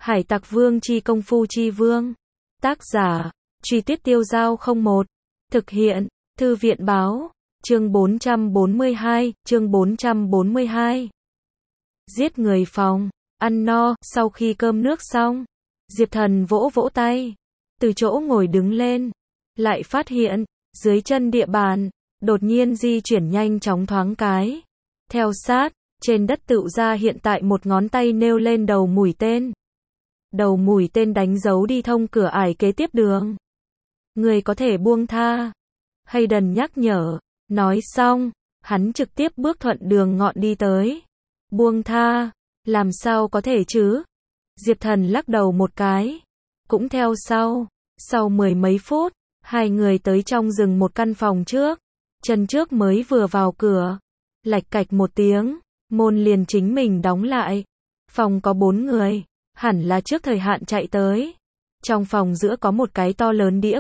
Hải Tặc Vương chi công phu chi vương. Tác giả, Truy Tuyết Tiêu Dao 01. Thực hiện, Thư viện báo. Chương 442, chương 442. Giết người phòng, ăn no, sau khi cơm nước xong, Diệp Thần vỗ vỗ tay, từ chỗ ngồi đứng lên, lại phát hiện, dưới chân địa bàn, đột nhiên di chuyển nhanh chóng thoáng cái. Theo sát, trên đất tựu ra hiện tại một ngón tay nêu lên đầu mũi tên. Đầu mũi tên đánh dấu đi thông cửa ải kế tiếp đường. Người có thể buông tha. Hayden nhắc nhở, nói xong, hắn trực tiếp bước thuận đường ngọn đi tới. Buông tha, làm sao có thể chứ? Diệp Thần lắc đầu một cái. Cũng theo sau mười mấy phút, hai người tới trong rừng một căn phòng trước. Chân trước mới vừa vào cửa, lạch cạch một tiếng, môn liền chính mình đóng lại. Phòng có 4 người, hẳn là trước thời hạn chạy tới. Trong phòng giữa có một cái to lớn đĩa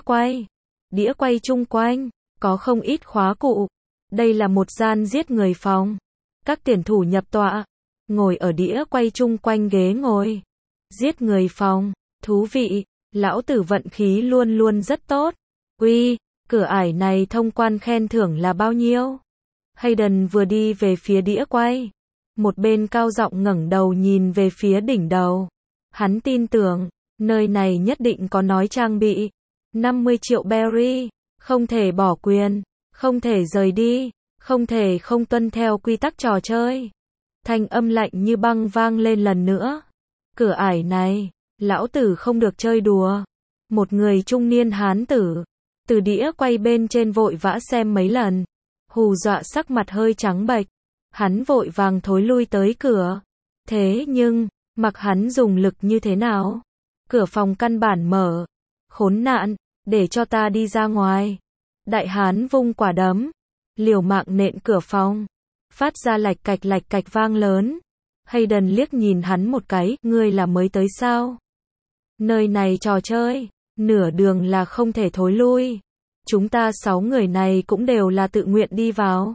quay chung quanh, có không ít khóa cụ. Đây là một gian giết người phòng. Các tuyển thủ nhập tọa, ngồi ở đĩa quay chung quanh ghế ngồi. Giết người phòng, thú vị, lão tử vận khí luôn luôn rất tốt. Uy, cửa ải này thông quan khen thưởng là bao nhiêu? Hayden vừa đi về phía đĩa quay, một bên cao giọng ngẩng đầu nhìn về phía đỉnh đầu. Hắn tin tưởng, nơi này nhất định có nói trang bị. 50 triệu berry, không thể bỏ quyền, không thể rời đi, không thể không tuân theo quy tắc trò chơi. Thanh âm lạnh như băng vang lên lần nữa. Cửa ải này, lão tử không được chơi đùa. Một người trung niên hán tử, từ đĩa quay bên trên vội vã xem mấy lần, hù dọa sắc mặt hơi trắng bệch. Hắn vội vàng thối lui tới cửa. Thế nhưng, mặc hắn dùng lực như thế nào, cửa phòng căn bản mở. Khốn nạn, để cho ta đi ra ngoài. Đại hán vung quả đấm, liều mạng nện cửa phòng, phát ra lạch cạch vang lớn. Hayden liếc nhìn hắn một cái, ngươi là mới tới sao? Nơi này trò chơi, nửa đường là không thể thối lui. Chúng ta 6 người này cũng đều là tự nguyện đi vào.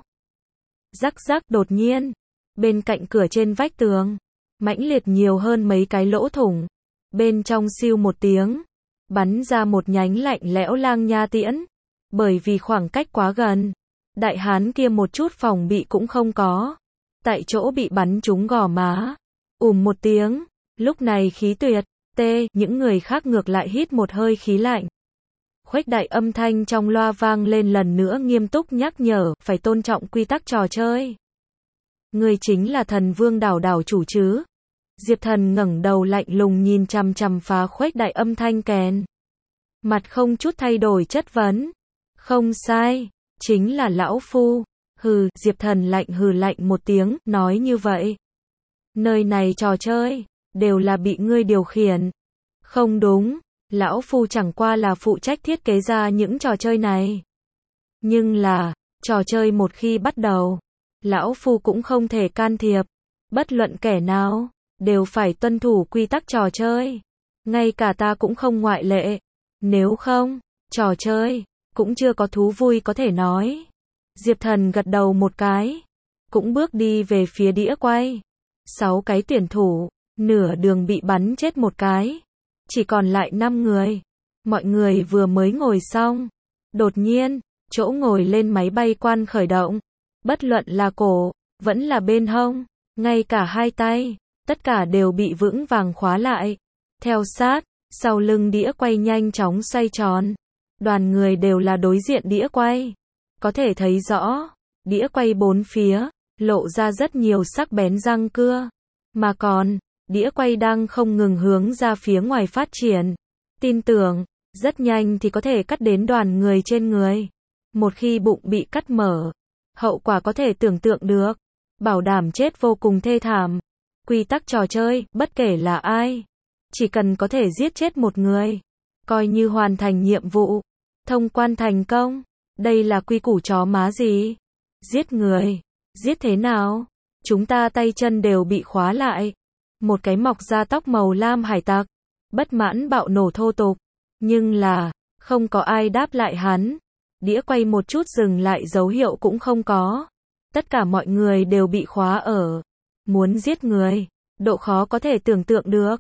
Rắc rắc, đột nhiên, bên cạnh cửa trên vách tường, mãnh liệt nhiều hơn mấy cái lỗ thủng. Bên trong siêu một tiếng, bắn ra một nhánh lạnh lẽo lang nha tiễn. Bởi vì khoảng cách quá gần, đại hán kia một chút phòng bị cũng không có. Tại chỗ bị bắn trúng gò má. Một tiếng, lúc này khí tuyệt, những người khác ngược lại hít một hơi khí lạnh. Khuếch đại âm thanh trong loa vang lên lần nữa nghiêm túc nhắc nhở, phải tôn trọng quy tắc trò chơi. Người chính là Thần Vương đảo chủ chứ? Diệp Thần ngẩng đầu lạnh lùng nhìn chằm chằm phá khuếch đại âm thanh kèn. Mặt không chút thay đổi chất vấn. Không sai, chính là lão phu. Hừ, Diệp Thần lạnh hừ lạnh một tiếng, nói như vậy. Nơi này trò chơi, đều là bị ngươi điều khiển. Không đúng, lão phu chẳng qua là phụ trách thiết kế ra những trò chơi này. Nhưng là, trò chơi một khi bắt đầu, lão phu cũng không thể can thiệp. Bất luận kẻ nào, đều phải tuân thủ quy tắc trò chơi. Ngay cả ta cũng không ngoại lệ. Nếu không, trò chơi, cũng chưa có thú vui có thể nói. Diệp Thần gật đầu một cái, cũng bước đi về phía đĩa quay. 6 cái tuyển thủ, nửa đường bị bắn chết một cái. Chỉ còn lại 5 người. Mọi người vừa mới ngồi xong. Đột nhiên, chỗ ngồi lên máy bay quan khởi động. Bất luận là cổ, vẫn là bên hông, ngay cả hai tay, tất cả đều bị vững vàng khóa lại. Theo sát, sau lưng đĩa quay nhanh chóng xoay tròn. Đoàn người đều là đối diện đĩa quay. Có thể thấy rõ, đĩa quay bốn phía, lộ ra rất nhiều sắc bén răng cưa. Mà còn, đĩa quay đang không ngừng hướng ra phía ngoài phát triển. Tin tưởng, rất nhanh thì có thể cắt đến đoàn người trên người. Một khi bụng bị cắt mở, hậu quả có thể tưởng tượng được. Bảo đảm chết vô cùng thê thảm. Quy tắc trò chơi, bất kể là ai, chỉ cần có thể giết chết một người, coi như hoàn thành nhiệm vụ. Thông quan thành công. Đây là quy củ chó má gì? Giết người. Giết thế nào? Chúng ta tay chân đều bị khóa lại. Một cái mọc da tóc màu lam hải tặc, bất mãn bạo nổ thô tục. Nhưng là, không có ai đáp lại hắn. Đĩa quay một chút dừng lại dấu hiệu cũng không có. Tất cả mọi người đều bị khóa ở. Muốn giết người, độ khó có thể tưởng tượng được.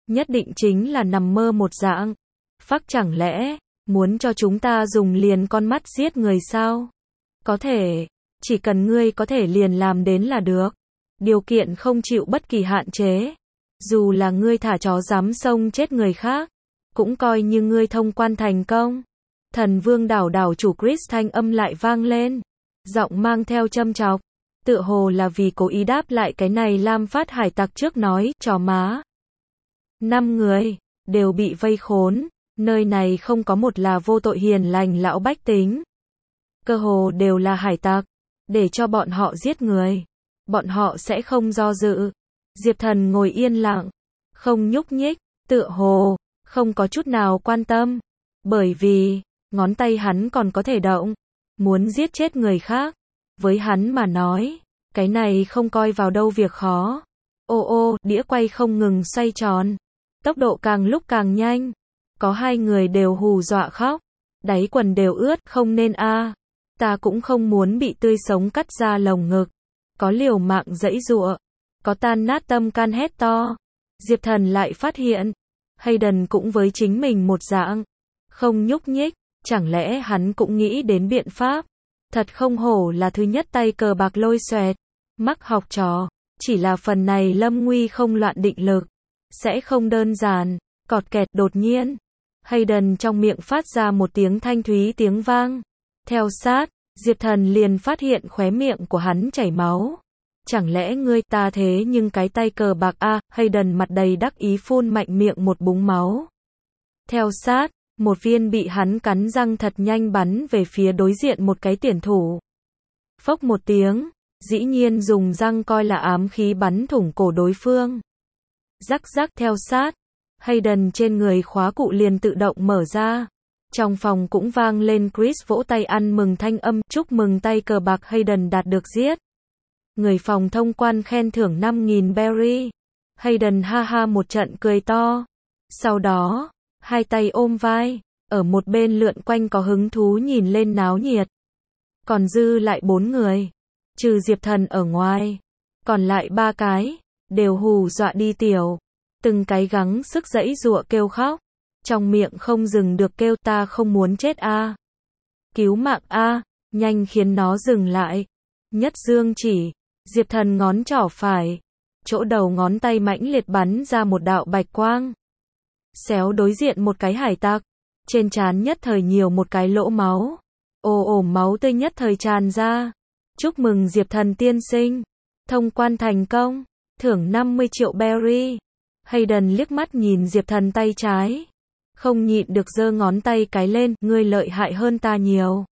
nhất định chính là nằm mơ một dạng. Phắc chẳng lẽ, muốn cho chúng ta dùng liền con mắt giết người sao? Có thể, chỉ cần ngươi có thể liền làm đến là được. Điều kiện không chịu bất kỳ hạn chế. Dù là ngươi thả chó dám xông chết người khác, cũng coi như ngươi thông quan thành công. Thần Vương đảo đảo chủ Chris thanh âm lại vang lên, giọng mang theo châm chọc, tựa hồ là vì cố ý đáp lại cái này Lam Phát hải tặc trước nói, chó má. 5 người, đều bị vây khốn, nơi này không có một là vô tội hiền lành lão bách tính. Cơ hồ đều là hải tặc, để cho bọn họ giết người. Bọn họ sẽ không do dự. Diệp Thần ngồi yên lặng, không nhúc nhích, tựa hồ, không có chút nào quan tâm. Bởi vì, ngón tay hắn còn có thể động, muốn giết chết người khác. Với hắn mà nói, cái này không coi vào đâu việc khó. Ô ô, đĩa quay không ngừng xoay tròn. Tốc độ càng lúc càng nhanh. Có 2 người đều hù dọa khóc. Đáy quần đều ướt, không nên a. Ta cũng không muốn bị tươi sống cắt ra lồng ngực. Có liều mạng giãy giụa, có tan nát tâm can hét to. Diệp Thần lại phát hiện, Hayden cũng với chính mình một dạng, không nhúc nhích, chẳng lẽ hắn cũng nghĩ đến biện pháp. Thật không hổ là thứ nhất tay cờ bạc lôi xoẹt, mắc học trò, chỉ là phần này lâm nguy không loạn định lực, sẽ không đơn giản. Cọt kẹt, đột nhiên, Hayden trong miệng phát ra một tiếng thanh thúy tiếng vang. Theo sát, Diệp Thần liền phát hiện khóe miệng của hắn chảy máu. Chẳng lẽ ngươi ta thế nhưng cái tay cờ bạc a? Hayden mặt đầy đắc ý phun mạnh miệng một búng máu. Theo sát, một viên bị hắn cắn răng thật nhanh bắn về phía đối diện một cái tuyển thủ. Phốc một tiếng, dĩ nhiên dùng răng coi là ám khí bắn thủng cổ đối phương. Rắc rắc, theo sát, Hayden trên người khóa cụ liền tự động mở ra. Trong phòng cũng vang lên Chris vỗ tay ăn mừng thanh âm, chúc mừng tay cờ bạc Hayden đạt được giết. Người phòng thông quan khen thưởng 5.000 berry. Hayden ha ha một trận cười to. Sau đó, 2 tay ôm vai, ở một bên lượn quanh có hứng thú nhìn lên náo nhiệt. Còn dư lại 4 người, trừ Diệp Thần ở ngoài, còn lại 3 cái, đều hù dọa đi tiểu. Từng cái gắng sức giãy giụa kêu khóc. Trong miệng không dừng được kêu ta không muốn chết a. Cứu mạng a, nhanh khiến nó dừng lại. Nhất dương chỉ, Diệp Thần ngón trỏ phải, chỗ đầu ngón tay mãnh liệt bắn ra một đạo bạch quang. Xéo đối diện một cái hải tặc, trên trán nhất thời nhiều một cái lỗ máu. Ồ ồ, máu tươi nhất thời tràn ra. Chúc mừng Diệp Thần tiên sinh, thông quan thành công, thưởng 50 triệu berry. Hayden liếc mắt nhìn Diệp Thần tay trái, không nhịn được giơ ngón tay cái lên, ngươi lợi hại hơn ta nhiều.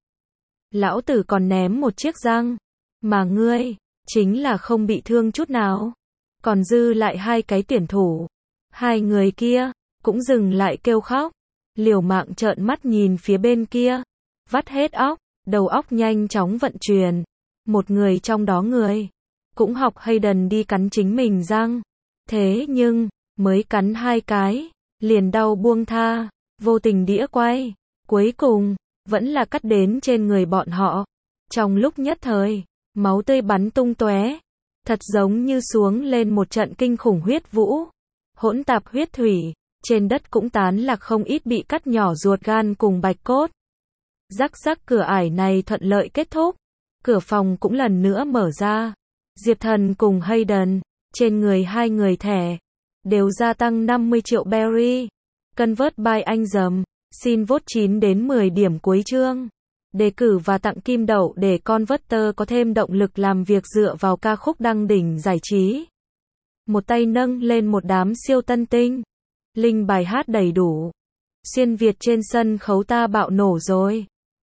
Lão tử còn ném một chiếc răng, mà ngươi, chính là không bị thương chút nào. Còn dư lại 2 cái tuyển thủ. 2 người kia, cũng dừng lại kêu khóc, liều mạng trợn mắt nhìn phía bên kia, vắt hết óc, đầu óc nhanh chóng vận chuyển. Một người trong đó người, cũng học Hayden đi cắn chính mình răng. Thế nhưng, mới cắn 2 cái, liền đau buông tha, vô tình đĩa quay, cuối cùng, vẫn là cắt đến trên người bọn họ. Trong lúc nhất thời, máu tươi bắn tung tóe, thật giống như xuống lên một trận kinh khủng huyết vũ, hỗn tạp huyết thủy, trên đất cũng tán lạc không ít bị cắt nhỏ ruột gan cùng bạch cốt. Rắc rắc, cửa ải này thuận lợi kết thúc, cửa phòng cũng lần nữa mở ra. Diệp Thần cùng Hayden, trên người 2 người thẻ, đều gia tăng 50 triệu berry. Convert by anh dầm, xin vote 9 đến 10 điểm cuối chương. Đề cử và tặng kim đậu để Converter có thêm động lực làm việc dựa vào ca khúc đăng đỉnh giải trí. Một tay nâng lên một đám siêu tân tinh. Link bài hát đầy đủ. Xuyên Việt trên sân khấu ta bạo nổ rồi.